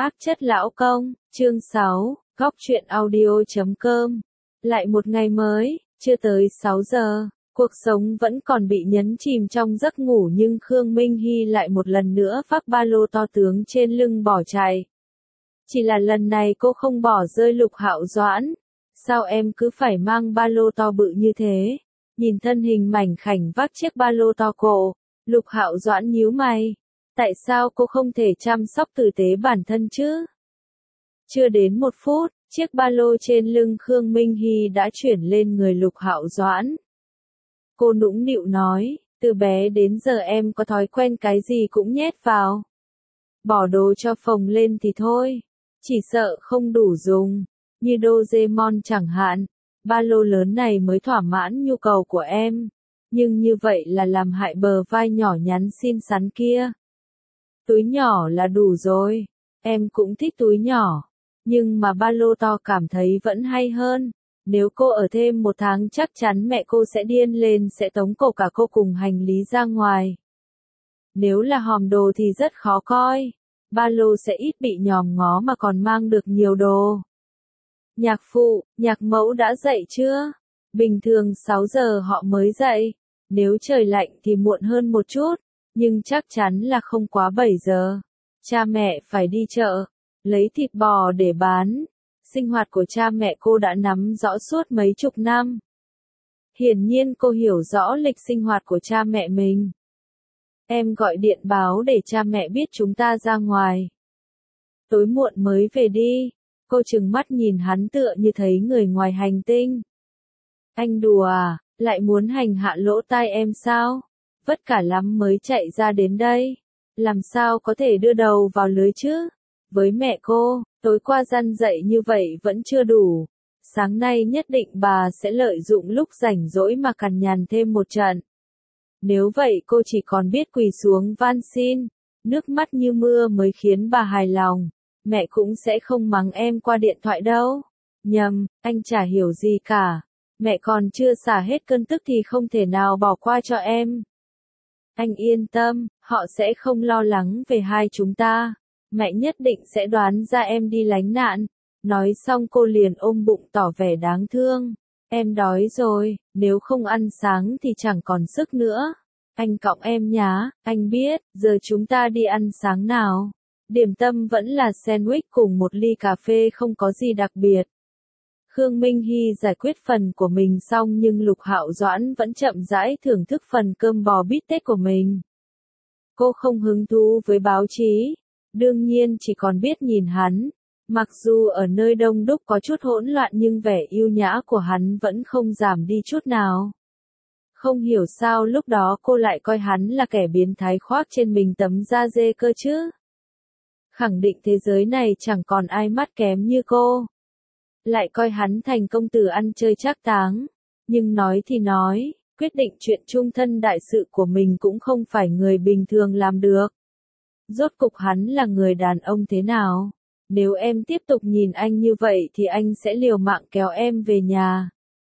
Ác chất lão công, chương 6, góc truyện audio.com. Lại một ngày mới, chưa tới 6 giờ, cuộc sống vẫn còn bị nhấn chìm trong giấc ngủ nhưng Khương Minh Hy lại một lần nữa vác ba lô to tướng trên lưng bỏ chạy. Chỉ là lần này cô không bỏ rơi Lục Hạo Doãn. Sao em cứ phải mang ba lô to bự như thế? Nhìn thân hình mảnh khảnh vác chiếc ba lô to cổ, Lục Hạo Doãn nhíu mày. Tại sao cô không thể chăm sóc tử tế bản thân chứ? Chưa đến 1 phút, chiếc ba lô trên lưng Khương Minh Hy đã chuyển lên người Lục Hạo Doãn. Cô nũng nịu nói, từ bé đến giờ em có thói quen cái gì cũng nhét vào. Bỏ đồ cho phồng lên thì thôi, chỉ sợ không đủ dùng, như Doraemon chẳng hạn. Ba lô lớn này mới thỏa mãn nhu cầu của em, nhưng như vậy là làm hại bờ vai nhỏ nhắn xinh xắn kia. Túi nhỏ là đủ rồi, em cũng thích túi nhỏ, nhưng mà ba lô to cảm thấy vẫn hay hơn. Nếu cô ở thêm 1 tháng chắc chắn mẹ cô sẽ điên lên, sẽ tống cổ cả cô cùng hành lý ra ngoài. Nếu là hòm đồ thì rất khó coi, ba lô sẽ ít bị nhòm ngó mà còn mang được nhiều đồ. Nhạc phụ, nhạc mẫu đã dậy chưa? Bình thường 6 giờ họ mới dậy, nếu trời lạnh thì muộn hơn một chút, nhưng chắc chắn là không quá 7 giờ. Cha mẹ phải đi chợ, lấy thịt bò để bán. Sinh hoạt của cha mẹ cô đã nắm rõ suốt mấy chục năm. Hiển nhiên cô hiểu rõ lịch sinh hoạt của cha mẹ mình. Em gọi điện báo để cha mẹ biết chúng ta ra ngoài. Tối muộn mới về đi. Cô trừng mắt nhìn hắn tựa như thấy người ngoài hành tinh. Anh đùa à, lại muốn hành hạ lỗ tai em sao? Vất cả lắm mới chạy ra đến đây. Làm sao có thể đưa đầu vào lưới chứ? Với mẹ cô, tối qua răn dậy như vậy vẫn chưa đủ. Sáng nay nhất định bà sẽ lợi dụng lúc rảnh rỗi mà cằn nhằn thêm một trận. Nếu vậy cô chỉ còn biết quỳ xuống van xin. Nước mắt như mưa mới khiến bà hài lòng. Mẹ cũng sẽ không mắng em qua điện thoại đâu. Nhầm, anh chả hiểu gì cả. Mẹ còn chưa xả hết cơn tức thì không thể nào bỏ qua cho em. Anh yên tâm, họ sẽ không lo lắng về hai chúng ta. Mẹ nhất định sẽ đoán ra em đi lánh nạn. Nói xong cô liền ôm bụng tỏ vẻ đáng thương. Em đói rồi, nếu không ăn sáng thì chẳng còn sức nữa. Anh cõng em nhá, anh biết, giờ chúng ta đi ăn sáng nào. Điểm tâm vẫn là sandwich cùng một ly cà phê, không có gì đặc biệt. Khương Minh Hy giải quyết phần của mình xong nhưng Lục Hạo Doãn vẫn chậm rãi thưởng thức phần cơm bò bít tết của mình. Cô không hứng thú với báo chí, đương nhiên chỉ còn biết nhìn hắn. Mặc dù ở nơi đông đúc có chút hỗn loạn nhưng vẻ yêu nhã của hắn vẫn không giảm đi chút nào. Không hiểu sao lúc đó cô lại coi hắn là kẻ biến thái khoác trên mình tấm da dê cơ chứ. Khẳng định thế giới này chẳng còn ai mắt kém như cô. Lại coi hắn thành công tử ăn chơi trác táng. Nhưng nói thì nói, quyết định chuyện chung thân đại sự của mình cũng không phải người bình thường làm được. Rốt cục hắn là người đàn ông thế nào? Nếu em tiếp tục nhìn anh như vậy thì anh sẽ liều mạng kéo em về nhà.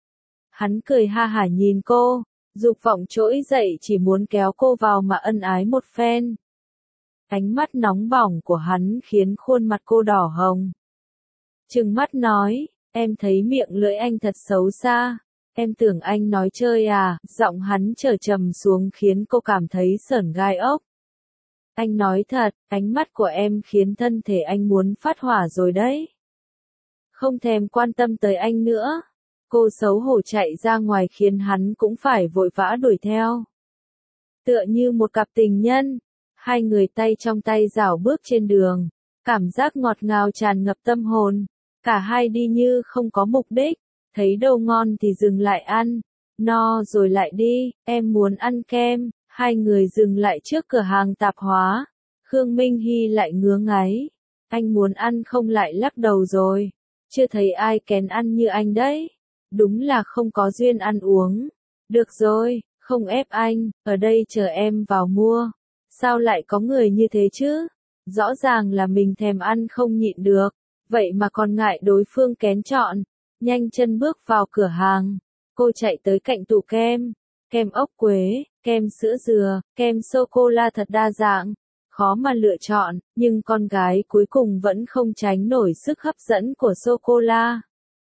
Hắn cười ha hả nhìn cô, dục vọng trỗi dậy chỉ muốn kéo cô vào mà ân ái một phen. Ánh mắt nóng bỏng của hắn khiến khuôn mặt cô đỏ hồng. Trừng mắt nói, em thấy miệng lưỡi anh thật xấu xa. Em tưởng anh nói chơi à? Giọng hắn trở trầm xuống khiến cô cảm thấy sởn gai ốc. Anh nói thật, ánh mắt của em khiến thân thể anh muốn phát hỏa rồi đấy. Không thèm quan tâm tới anh nữa. Cô xấu hổ chạy ra ngoài khiến hắn cũng phải vội vã đuổi theo. Tựa như một cặp tình nhân, hai người tay trong tay rảo bước trên đường. Cảm giác ngọt ngào tràn ngập tâm hồn. Cả hai đi như không có mục đích. Thấy đâu ngon thì dừng lại ăn. No rồi lại đi, em muốn ăn kem. Hai người dừng lại trước cửa hàng tạp hóa. Khương Minh Hy lại ngứa ngáy. Anh muốn ăn không lại lắc đầu rồi. Chưa thấy ai kén ăn như anh đấy. Đúng là không có duyên ăn uống. Được rồi, không ép anh, ở đây chờ em vào mua. Sao lại có người như thế chứ? Rõ ràng là mình thèm ăn không nhịn được. Vậy mà còn ngại đối phương kén chọn. Nhanh chân bước vào cửa hàng. Cô chạy tới cạnh tủ kem. Kem ốc quế, kem sữa dừa, kem sô-cô-la thật đa dạng. khó mà lựa chọn, nhưng con gái cuối cùng vẫn không tránh nổi sức hấp dẫn của sô-cô-la.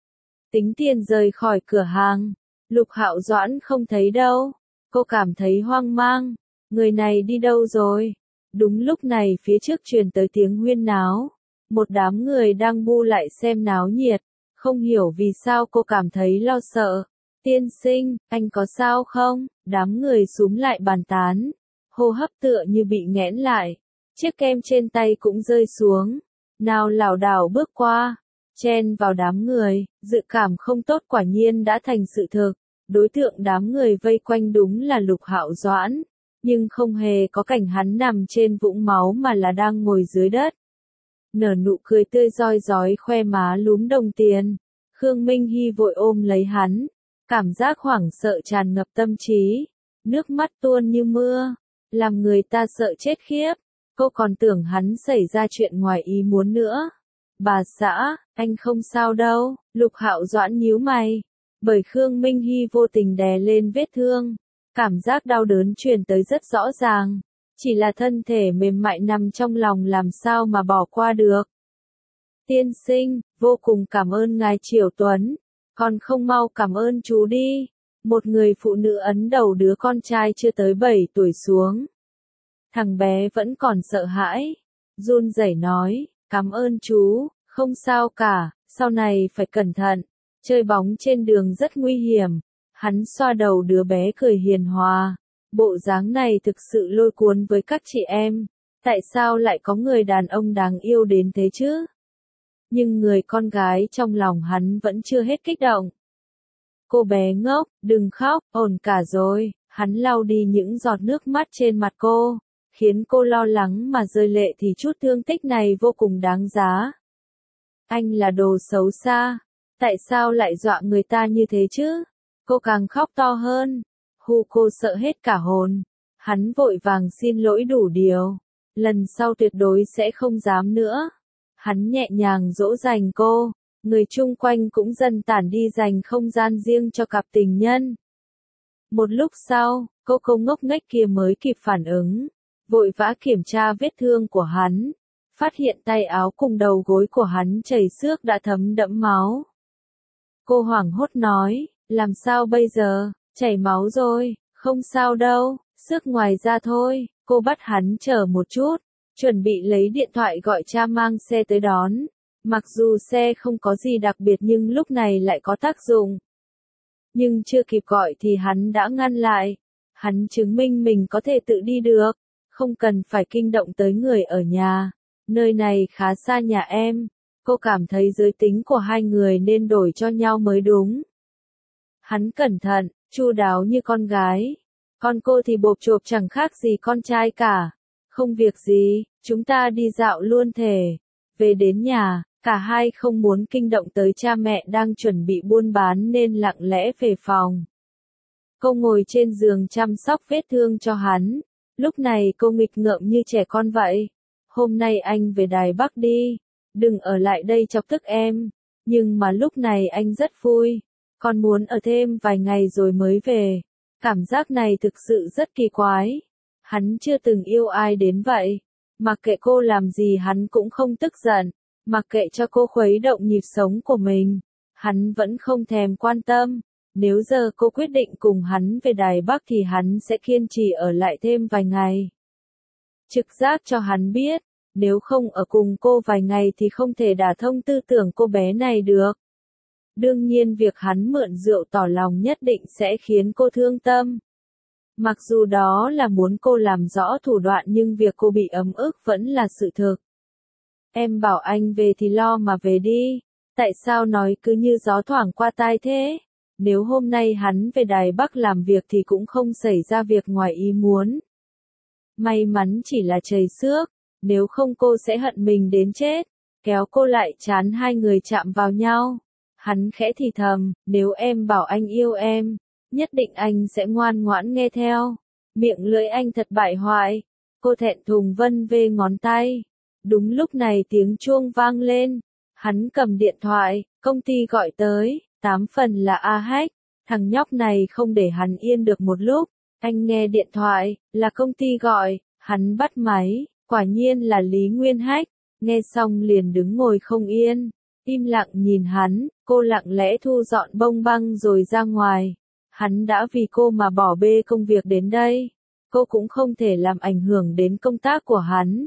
Tính tiền rời khỏi cửa hàng, Lục Hạo Doãn không thấy đâu. Cô cảm thấy hoang mang, người này đi đâu rồi? Đúng lúc này phía trước truyền tới tiếng huyên náo. Một đám người đang bu lại xem náo nhiệt, không hiểu vì sao cô cảm thấy lo sợ. Tiên sinh, anh có sao không? Đám người xúm lại bàn tán, hô hấp tựa như bị nghẽn lại. Chiếc kem trên tay cũng rơi xuống, nào lảo đảo bước qua, chen vào đám người, dự cảm không tốt quả nhiên đã thành sự thực. Đối tượng đám người vây quanh đúng là Lục Hạo Doãn, nhưng không hề có cảnh hắn nằm trên vũng máu mà là đang ngồi dưới đất. Nở nụ cười tươi rói rói khoe má lúm đồng tiền. Khương Minh Hy vội ôm lấy hắn, cảm giác hoảng sợ tràn ngập tâm trí, nước mắt tuôn như mưa, làm người ta sợ chết khiếp. Cô còn tưởng hắn xảy ra chuyện ngoài ý muốn nữa. Bà xã, anh không sao đâu. Lục Hạo Doãn nhíu mày, bởi Khương Minh Hy vô tình đè lên vết thương, cảm giác đau đớn truyền tới rất rõ ràng, chỉ là thân thể mềm mại nằm trong lòng làm sao mà bỏ qua được. Tiên sinh, vô cùng cảm ơn ngài Triều Tuấn, còn không mau cảm ơn chú đi. Một người phụ nữ ấn đầu đứa con trai chưa tới 7 tuổi xuống. Thằng bé vẫn còn sợ hãi, run rẩy nói, cảm ơn chú, không sao cả, sau này phải cẩn thận, chơi bóng trên đường rất nguy hiểm. Hắn xoa đầu đứa bé cười hiền hòa, bộ dáng này thực sự lôi cuốn với các chị em, tại sao lại có người đàn ông đáng yêu đến thế chứ? Nhưng người con gái trong lòng hắn vẫn chưa hết kích động. Cô bé ngốc, đừng khóc, ổn cả rồi. Hắn lau đi những giọt nước mắt trên mặt cô, khiến cô lo lắng mà rơi lệ thì chút thương tích này vô cùng đáng giá. Anh là đồ xấu xa, tại sao lại dọa người ta như thế chứ? Cô càng khóc to hơn. Cô sợ hết cả hồn. Hắn vội vàng xin lỗi đủ điều. Lần sau tuyệt đối sẽ không dám nữa. Hắn nhẹ nhàng dỗ dành cô. Người chung quanh cũng dần tản đi dành không gian riêng cho cặp tình nhân. Một lúc sau, cô ngốc nghếch kia mới kịp phản ứng. Vội vã kiểm tra vết thương của hắn. Phát hiện tay áo cùng đầu gối của hắn chảy xước đã thấm đẫm máu. Cô hoảng hốt nói, làm sao bây giờ, chảy máu rồi, không sao đâu, xước ngoài da thôi. Cô bắt hắn chờ một chút, chuẩn bị lấy điện thoại gọi cha mang xe tới đón. Mặc dù xe không có gì đặc biệt nhưng lúc này lại có tác dụng. Nhưng chưa kịp gọi thì hắn đã ngăn lại. Hắn chứng minh mình có thể tự đi được, không cần phải kinh động tới người ở nhà. Nơi này khá xa nhà em. Cô cảm thấy giới tính của hai người nên đổi cho nhau mới đúng. Hắn cẩn thận, chu đáo như con gái. Còn cô thì bộp chộp chẳng khác gì con trai cả. Không việc gì, chúng ta đi dạo luôn thể. Về đến nhà, cả hai không muốn kinh động tới cha mẹ đang chuẩn bị buôn bán nên lặng lẽ về phòng. Cô ngồi trên giường chăm sóc vết thương cho hắn. Lúc này cô nghịch ngợm như trẻ con vậy. Hôm nay anh về Đài Bắc đi. Đừng ở lại đây chọc tức em. Nhưng mà lúc này anh rất vui. Còn muốn ở thêm vài ngày rồi mới về. Cảm giác này thực sự rất kỳ quái. Hắn chưa từng yêu ai đến vậy. Mặc kệ cô làm gì hắn cũng không tức giận. Mặc kệ cho cô khuấy động nhịp sống của mình. Hắn vẫn không thèm quan tâm. Nếu giờ cô quyết định cùng hắn về Đài Bắc thì hắn sẽ kiên trì ở lại thêm vài ngày. Trực giác cho hắn biết. Nếu không ở cùng cô vài ngày thì không thể đả thông tư tưởng cô bé này được. Đương nhiên việc hắn mượn rượu tỏ lòng nhất định sẽ khiến cô thương tâm. Mặc dù đó là muốn cô làm rõ thủ đoạn nhưng việc cô bị ấm ức vẫn là sự thực. Em bảo anh về thì lo mà về đi. Tại sao nói cứ như gió thoảng qua tai thế? Nếu hôm nay hắn về Đài Bắc làm việc thì cũng không xảy ra việc ngoài ý muốn. May mắn chỉ là chảy xước. Nếu không cô sẽ hận mình đến chết. Kéo cô lại chán hai người chạm vào nhau. Hắn khẽ thì thầm, nếu em bảo anh yêu em, nhất định anh sẽ ngoan ngoãn nghe theo. Miệng lưỡi anh thật bại hoại. Cô thẹn thùng vân vê ngón tay. Đúng lúc này tiếng chuông vang lên. Hắn cầm điện thoại, công ty gọi tới, 8 phần là A Hách. Thằng nhóc này không để hắn yên được một lúc. Anh nghe điện thoại, là công ty gọi, hắn bắt máy. Quả nhiên là Lý Nguyên Hách, nghe xong liền đứng ngồi không yên, im lặng nhìn hắn, cô lặng lẽ thu dọn bông băng rồi ra ngoài. Hắn đã vì cô mà bỏ bê công việc đến đây, cô cũng không thể làm ảnh hưởng đến công tác của hắn.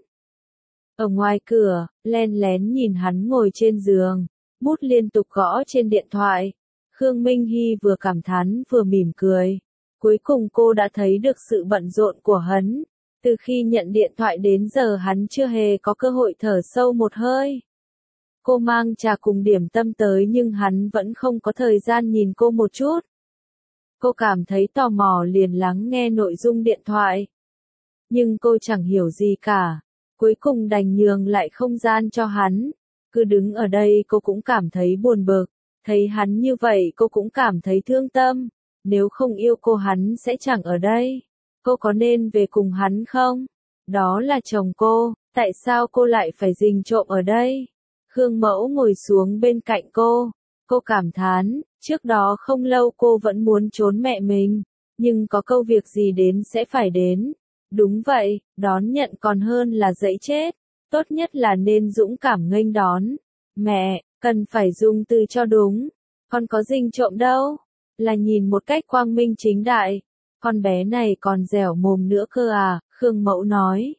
Ở ngoài cửa, len lén nhìn hắn ngồi trên giường, bút liên tục gõ trên điện thoại. Khương Minh Hy vừa cảm thán vừa mỉm cười. Cuối cùng cô đã thấy được sự bận rộn của hắn. Từ khi nhận điện thoại đến giờ hắn chưa hề có cơ hội thở sâu một hơi. Cô mang trà cùng điểm tâm tới nhưng hắn vẫn không có thời gian nhìn cô một chút. Cô cảm thấy tò mò liền lắng nghe nội dung điện thoại. Nhưng cô chẳng hiểu gì cả. Cuối cùng đành nhường lại không gian cho hắn. Cứ đứng ở đây cô cũng cảm thấy buồn bực. Thấy hắn như vậy cô cũng cảm thấy thương tâm. Nếu không yêu cô hắn sẽ chẳng ở đây. Cô có nên về cùng hắn không? Đó là chồng cô, tại sao cô lại phải rình trộm ở đây? Khương Mẫu ngồi xuống bên cạnh cô cảm thán, trước đó không lâu cô vẫn muốn trốn mẹ mình, nhưng có câu việc gì đến sẽ phải đến. Đúng vậy, đón nhận còn hơn là dẫy chết, tốt nhất là nên dũng cảm nghênh đón. Mẹ, cần phải dùng từ cho đúng, con có rình trộm đâu, là nhìn một cách quang minh chính đại. Con bé này còn dẻo mồm nữa cơ à, Khương Mẫu nói.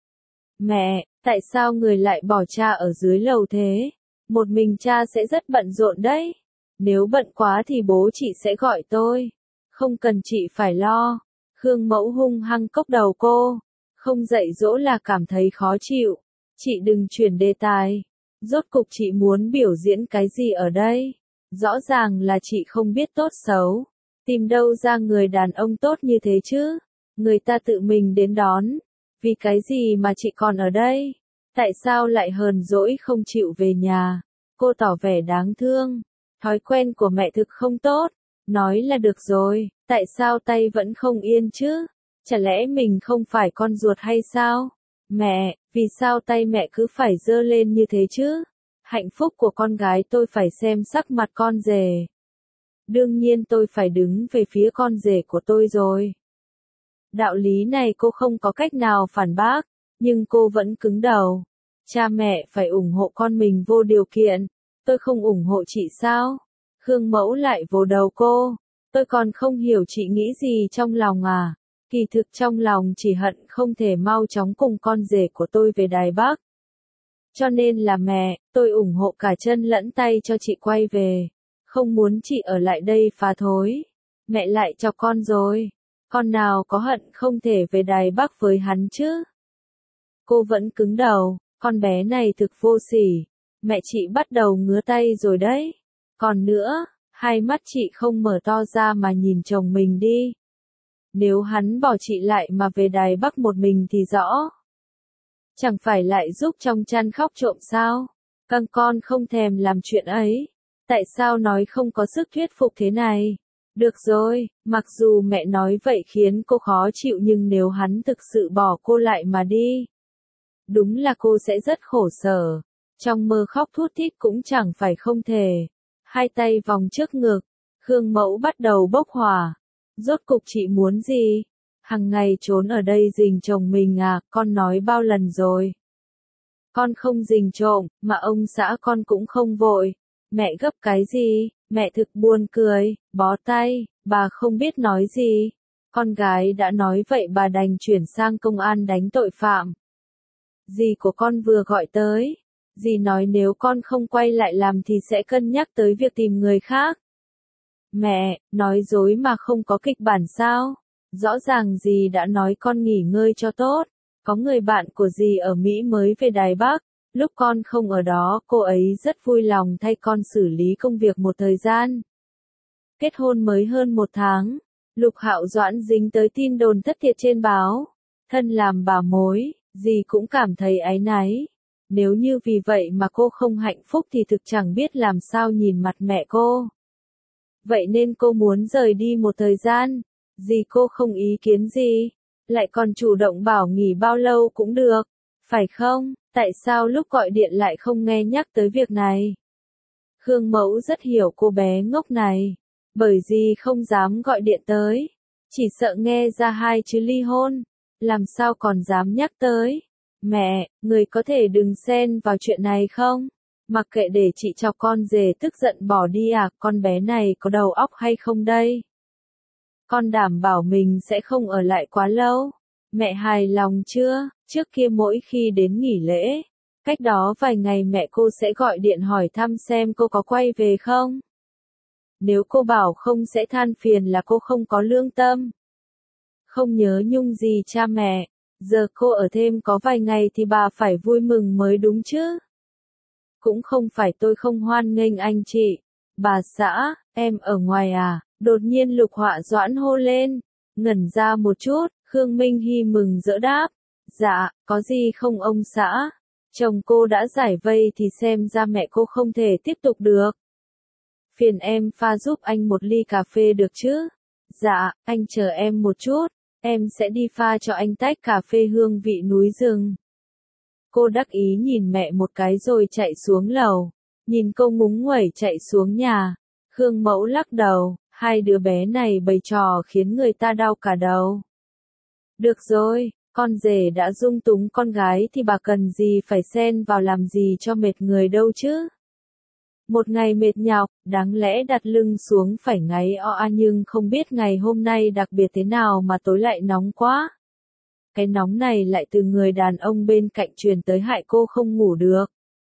Mẹ, tại sao người lại bỏ cha ở dưới lầu thế? Một mình cha sẽ rất bận rộn đấy. Nếu bận quá thì bố chị sẽ gọi tôi. Không cần chị phải lo. Khương Mẫu hung hăng cốc đầu cô. Không dạy dỗ là cảm thấy khó chịu. Chị đừng chuyển đề tài. Rốt cục chị muốn biểu diễn cái gì ở đây? Rõ ràng là chị không biết tốt xấu. Tìm đâu ra người đàn ông tốt như thế chứ? Người ta tự mình đến đón. Vì cái gì mà chị còn ở đây? Tại sao lại hờn dỗi không chịu về nhà? Cô tỏ vẻ đáng thương. Thói quen của mẹ thực không tốt. Nói là được rồi, tại sao tay vẫn không yên chứ? Chả lẽ mình không phải con ruột hay sao? Mẹ, vì sao tay mẹ cứ phải giơ lên như thế chứ? Hạnh phúc của con gái tôi phải xem sắc mặt con rể. Đương nhiên tôi phải đứng về phía con rể của tôi rồi. Đạo lý này cô không có cách nào phản bác, nhưng cô vẫn cứng đầu. Cha mẹ phải ủng hộ con mình vô điều kiện, tôi không ủng hộ chị sao? Khương Mẫu lại vồ đầu cô, tôi còn không hiểu chị nghĩ gì trong lòng à? Kỳ thực trong lòng chỉ hận không thể mau chóng cùng con rể của tôi về Đài Bắc. Cho nên là mẹ, tôi ủng hộ cả chân lẫn tay cho chị quay về. Không muốn chị ở lại đây phá thối. Mẹ lại cho con rồi. Con nào có hận không thể về Đài Bắc với hắn chứ? Cô vẫn cứng đầu, con bé này thực vô sỉ. Mẹ chị bắt đầu ngứa tay rồi đấy. Còn nữa, hai mắt chị không mở to ra mà nhìn chồng mình đi. Nếu hắn bỏ chị lại mà về Đài Bắc một mình thì rõ. Chẳng phải lại giúp trong chăn khóc trộm sao? Căng con không thèm làm chuyện ấy. Tại sao nói không có sức thuyết phục thế này? Được rồi, mặc dù mẹ nói vậy khiến cô khó chịu nhưng nếu hắn thực sự bỏ cô lại mà đi. Đúng là cô sẽ rất khổ sở. Trong mơ khóc thút thít cũng chẳng phải không thể. Hai tay vòng trước ngực. Khương Mẫu bắt đầu bốc hỏa. Rốt cục chị muốn gì? Hằng ngày trốn ở đây rình chồng mình à, con nói bao lần rồi. Con không rình trộm, mà ông xã con cũng không vội. Mẹ gấp cái gì? Mẹ thực buồn cười, bó tay, bà không biết nói gì. Con gái đã nói vậy bà đành chuyển sang công an đánh tội phạm. Dì của con vừa gọi tới. Dì nói nếu con không quay lại làm thì sẽ cân nhắc tới việc tìm người khác. Mẹ, nói dối mà không có kịch bản sao? Rõ ràng dì đã nói con nghỉ ngơi cho tốt. Có người bạn của dì ở Mỹ mới về Đài Bắc. Lúc con không ở đó, cô ấy rất vui lòng thay con xử lý công việc một thời gian. Kết hôn mới hơn 1 tháng, Lục Hạo Doãn dính tới tin đồn thất thiệt trên báo. Thân làm bà mối, dì cũng cảm thấy áy náy. Nếu như vì vậy mà cô không hạnh phúc thì thực chẳng biết làm sao nhìn mặt mẹ cô. Vậy nên cô muốn rời đi một thời gian. Dì cô không ý kiến gì, lại còn chủ động bảo nghỉ bao lâu cũng được, phải không? Tại sao lúc gọi điện lại không nghe nhắc tới việc này? Khương Mẫu rất hiểu cô bé ngốc này, bởi dì không dám gọi điện tới, chỉ sợ nghe ra hai chữ ly hôn, làm sao còn dám nhắc tới. Mẹ, người có thể đừng xen vào chuyện này không? Mặc kệ để chị cho con rể tức giận bỏ đi à, con bé này có đầu óc hay không đây? Con đảm bảo mình sẽ không ở lại quá lâu. Mẹ hài lòng chưa? Trước kia mỗi khi đến nghỉ lễ, cách đó vài ngày mẹ cô sẽ gọi điện hỏi thăm xem cô có quay về không. Nếu cô bảo không sẽ than phiền là cô không có lương tâm. Không nhớ nhung gì cha mẹ, giờ cô ở thêm có vài ngày thì bà phải vui mừng mới đúng chứ. Cũng không phải tôi không hoan nghênh anh chị. Bà xã, em ở ngoài à? Đột nhiên Lục Họa Doãn hô lên. Ngẩn ra một chút, Khương Minh Hy mừng rỡ đáp. Dạ, có gì không ông xã? Chồng cô đã giải vây thì xem ra mẹ cô không thể tiếp tục được. Phiền em pha giúp anh một ly cà phê được chứ? Dạ, anh chờ em một chút, em sẽ đi pha cho anh tách cà phê hương vị núi rừng. Cô đắc ý nhìn mẹ một cái rồi chạy xuống lầu. Nhìn cô ngúng nguẩy chạy xuống nhà. Khương Mẫu lắc đầu, hai đứa bé này bày trò khiến người ta đau cả đầu. Được rồi, con rể đã dung túng con gái thì bà cần gì phải xen vào làm gì cho mệt người đâu chứ. Một ngày mệt nhọc, đáng lẽ đặt lưng xuống phải ngáy nhưng không biết ngày hôm nay đặc biệt thế nào mà tối lại nóng quá. Cái nóng này lại từ người đàn ông bên cạnh truyền tới hại cô không ngủ được.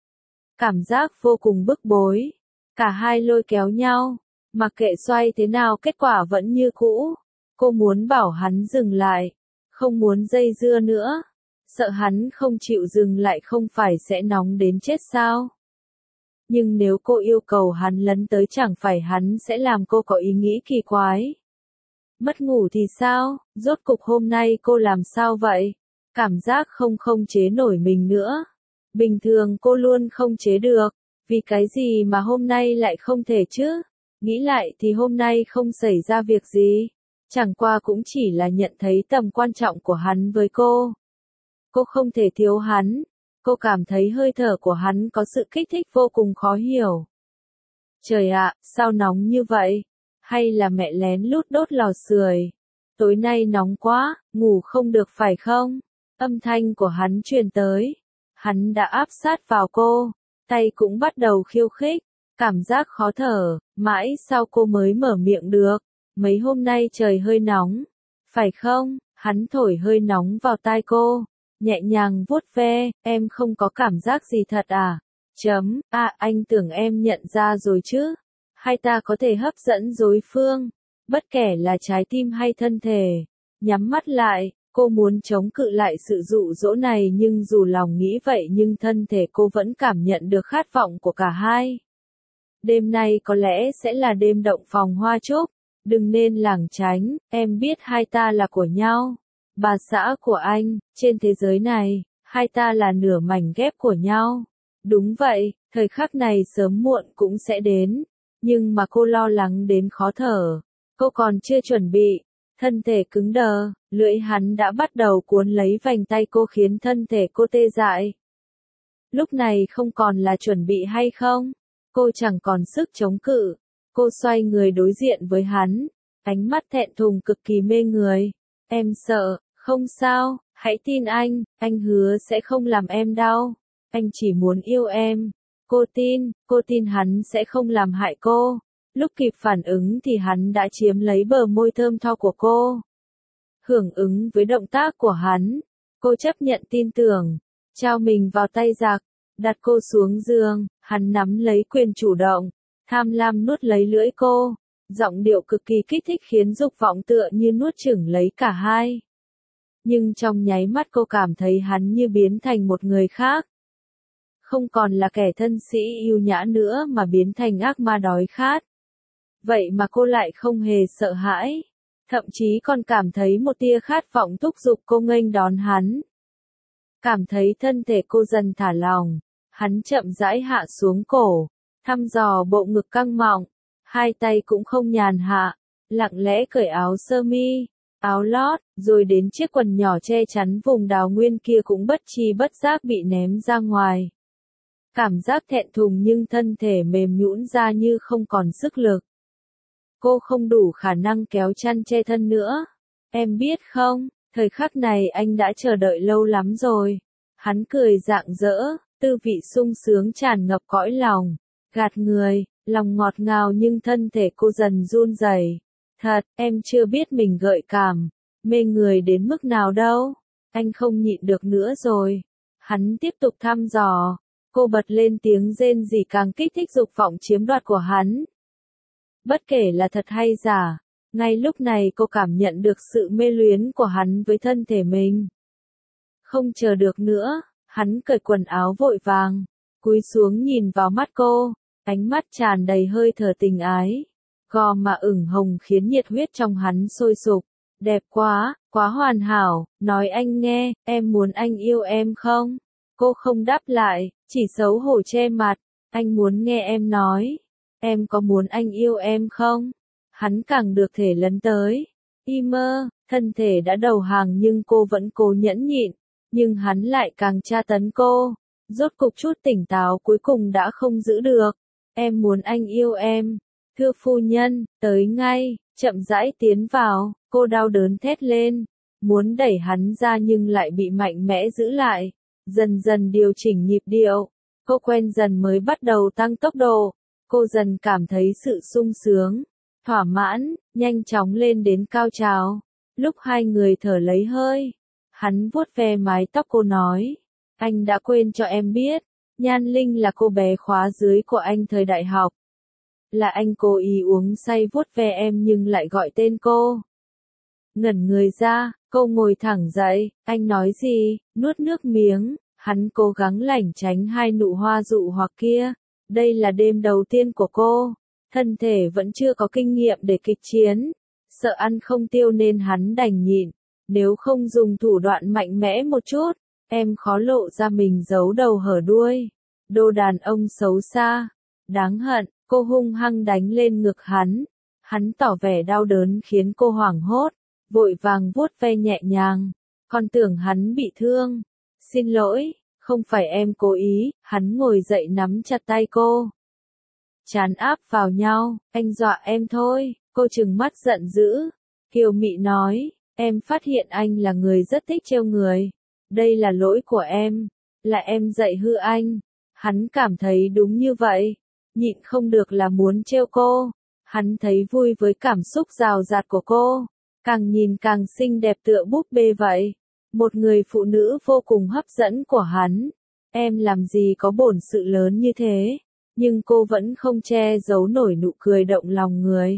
Cảm giác vô cùng bức bối. Cả hai lôi kéo nhau, mặc kệ xoay thế nào kết quả vẫn như cũ. Cô muốn bảo hắn dừng lại, không muốn dây dưa nữa. Sợ hắn không chịu dừng lại không phải sẽ nóng đến chết sao? Nhưng nếu cô yêu cầu hắn lấn tới chẳng phải hắn sẽ làm cô có ý nghĩ kỳ quái. Mất ngủ thì sao, rốt cục hôm nay cô làm sao vậy? Cảm giác không chế nổi mình nữa. Bình thường cô luôn không chế được, vì cái gì mà hôm nay lại không thể chứ? Nghĩ lại thì hôm nay không xảy ra việc gì. Chẳng qua cũng chỉ là nhận thấy tầm quan trọng của hắn với cô. Cô không thể thiếu hắn. Cô cảm thấy hơi thở của hắn có sự kích thích vô cùng khó hiểu. Trời ạ, sao nóng như vậy? Hay là mẹ lén lút đốt lò sưởi? Tối nay nóng quá, ngủ không được phải không? Âm thanh của hắn truyền tới. Hắn đã áp sát vào cô, tay cũng bắt đầu khiêu khích, cảm giác khó thở, mãi sau cô mới mở miệng được. Mấy hôm nay trời hơi nóng, phải không? Hắn thổi hơi nóng vào tai cô, nhẹ nhàng vuốt ve, em không có cảm giác gì thật à? Anh tưởng em nhận ra rồi chứ. Hai ta có thể hấp dẫn đối phương, bất kể là trái tim hay thân thể. Nhắm mắt lại, cô muốn chống cự lại sự dụ dỗ này nhưng dù lòng nghĩ vậy nhưng thân thể cô vẫn cảm nhận được khát vọng của cả hai. Đêm nay có lẽ sẽ là đêm động phòng hoa trúc, đừng nên lảng tránh, em biết hai ta là của nhau. Bà xã của anh, trên thế giới này, hai ta là nửa mảnh ghép của nhau. Đúng vậy, thời khắc này sớm muộn cũng sẽ đến. Nhưng mà cô lo lắng đến khó thở. Cô còn chưa chuẩn bị. Thân thể cứng đờ, lưỡi hắn đã bắt đầu cuốn lấy vành tay cô khiến thân thể cô tê dại. Lúc này không còn là chuẩn bị hay không? Cô chẳng còn sức chống cự. Cô xoay người đối diện với hắn. Ánh mắt thẹn thùng cực kỳ mê người. Em sợ, không sao, hãy tin anh hứa sẽ không làm em đau. Anh chỉ muốn yêu em. Cô tin hắn sẽ không làm hại cô. Lúc kịp phản ứng thì hắn đã chiếm lấy bờ môi thơm tho của cô. Hưởng ứng với động tác của hắn, cô chấp nhận tin tưởng, trao mình vào tay giặc, đặt cô xuống giường, hắn nắm lấy quyền chủ động, tham lam nuốt lấy lưỡi cô, giọng điệu cực kỳ kích thích khiến dục vọng tựa như nuốt chửng lấy cả hai. Nhưng trong nháy mắt cô cảm thấy hắn như biến thành một người khác. Không còn là kẻ thân sĩ yêu nhã nữa mà biến thành ác ma đói khát. Vậy mà cô lại không hề sợ hãi. Thậm chí còn cảm thấy một tia khát vọng thúc giục cô nghênh đón hắn. Cảm thấy thân thể cô dần thả lỏng. Hắn chậm rãi hạ xuống cổ. Thăm dò bộ ngực căng mọng. Hai tay cũng không nhàn hạ. Lặng lẽ cởi áo sơ mi, áo lót, rồi đến chiếc quần nhỏ che chắn vùng đào nguyên kia cũng bất tri bất giác bị ném ra ngoài. Cảm giác thẹn thùng nhưng thân thể mềm nhũn ra như không còn sức lực. Cô không đủ khả năng kéo chăn che thân nữa. Em biết không, thời khắc này anh đã chờ đợi lâu lắm rồi. Hắn cười rạng rỡ, tư vị sung sướng tràn ngập cõi lòng. Gạt người, lòng ngọt ngào nhưng thân thể cô dần run rẩy. Thật, em chưa biết mình gợi cảm, mê người đến mức nào đâu. Anh không nhịn được nữa rồi. Hắn tiếp tục thăm dò. Cô bật lên tiếng rên rỉ càng kích thích dục vọng chiếm đoạt của hắn. Bất kể là thật hay giả, ngay lúc này cô cảm nhận được sự mê luyến của hắn với thân thể mình. Không chờ được nữa, hắn cởi quần áo vội vàng, cúi xuống nhìn vào mắt cô, ánh mắt tràn đầy hơi thở tình ái. Gò má ửng hồng khiến nhiệt huyết trong hắn sôi sục. Đẹp quá, quá hoàn hảo, nói anh nghe, em muốn anh yêu em không? Cô không đáp lại, chỉ xấu hổ che mặt. Anh muốn nghe em nói, em có muốn anh yêu em không? Hắn càng được thể lấn tới. Y mơ, thân thể đã đầu hàng nhưng cô vẫn cố nhẫn nhịn. Nhưng hắn lại càng tra tấn cô. Rốt cục chút tỉnh táo cuối cùng đã không giữ được. Em muốn anh yêu em. Thưa phu nhân, tới ngay, chậm rãi tiến vào. Cô đau đớn thét lên. Muốn đẩy hắn ra nhưng lại bị mạnh mẽ giữ lại. Dần dần điều chỉnh nhịp điệu. Cô quen dần mới bắt đầu tăng tốc độ. Cô dần cảm thấy sự sung sướng, thỏa mãn, nhanh chóng lên đến cao trào. Lúc hai người thở lấy hơi, hắn vuốt ve mái tóc cô nói, anh đã quên cho em biết, Nhan Linh là cô bé khóa dưới của anh thời đại học. Là anh cố ý uống say vuốt ve em nhưng lại gọi tên cô. Ngẩn người ra, cô ngồi thẳng dậy, anh nói gì, nuốt nước miếng, hắn cố gắng lảng tránh hai nụ hoa dụ hoặc kia. Đây là đêm đầu tiên của cô, thân thể vẫn chưa có kinh nghiệm để kịch chiến, sợ ăn không tiêu nên hắn đành nhịn, nếu không dùng thủ đoạn mạnh mẽ một chút, em khó lộ ra mình giấu đầu hở đuôi. Đồ đàn ông xấu xa, đáng hận, cô hung hăng đánh lên ngực hắn tỏ vẻ đau đớn khiến cô hoảng hốt, vội vàng vuốt ve nhẹ nhàng, còn tưởng hắn bị thương. Xin lỗi. Không phải em cố ý, hắn ngồi dậy nắm chặt tay cô. Trán áp vào nhau, anh dọa em thôi, cô trừng mắt giận dữ. Kiều Mị nói, em phát hiện anh là người rất thích trêu người. Đây là lỗi của em, là em dạy hư anh. Hắn cảm thấy đúng như vậy, nhịn không được là muốn trêu cô. Hắn thấy vui với cảm xúc rào rạt của cô, càng nhìn càng xinh đẹp tựa búp bê vậy. Một người phụ nữ vô cùng hấp dẫn của hắn. Em làm gì có bổn sự lớn như thế, nhưng cô vẫn không che giấu nổi nụ cười động lòng người.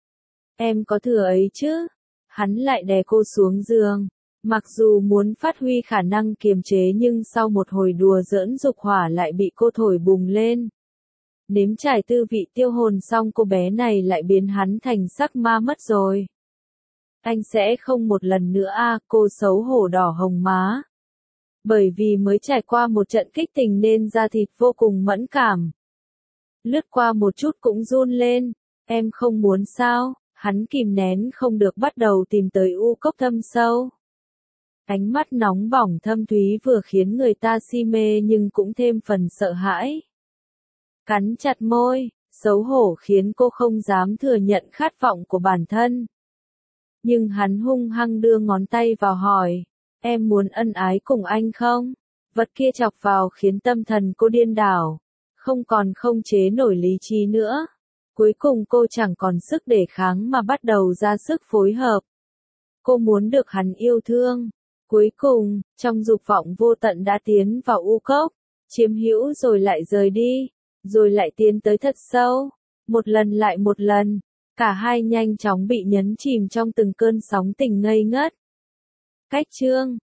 Em có thừa ấy chứ? Hắn lại đè cô xuống giường. Mặc dù muốn phát huy khả năng kiềm chế nhưng sau một hồi đùa giỡn dục hỏa lại bị cô thổi bùng lên. Nếm trải tư vị tiêu hồn xong cô bé này lại biến hắn thành sắc ma mất rồi. Anh sẽ không một lần nữa cô xấu hổ đỏ hồng má. Bởi vì mới trải qua một trận kích tình nên da thịt vô cùng mẫn cảm. Lướt qua một chút cũng run lên. Em không muốn sao? Hắn kìm nén không được bắt đầu tìm tới u cốc thâm sâu. Ánh mắt nóng bỏng thâm thúy vừa khiến người ta si mê nhưng cũng thêm phần sợ hãi. Cắn chặt môi, xấu hổ khiến cô không dám thừa nhận khát vọng của bản thân. Nhưng hắn hung hăng đưa ngón tay vào hỏi, em muốn ân ái cùng anh không? Vật kia chọc vào khiến tâm thần cô điên đảo, không còn không chế nổi lý trí nữa. Cuối cùng cô chẳng còn sức đề kháng mà bắt đầu ra sức phối hợp. Cô muốn được hắn yêu thương. Cuối cùng, trong dục vọng vô tận đã tiến vào u cốc, chiếm hữu rồi lại rời đi, rồi lại tiến tới thật sâu, một lần lại một lần. Cả hai nhanh chóng bị nhấn chìm trong từng cơn sóng tình ngây ngất. Cách chương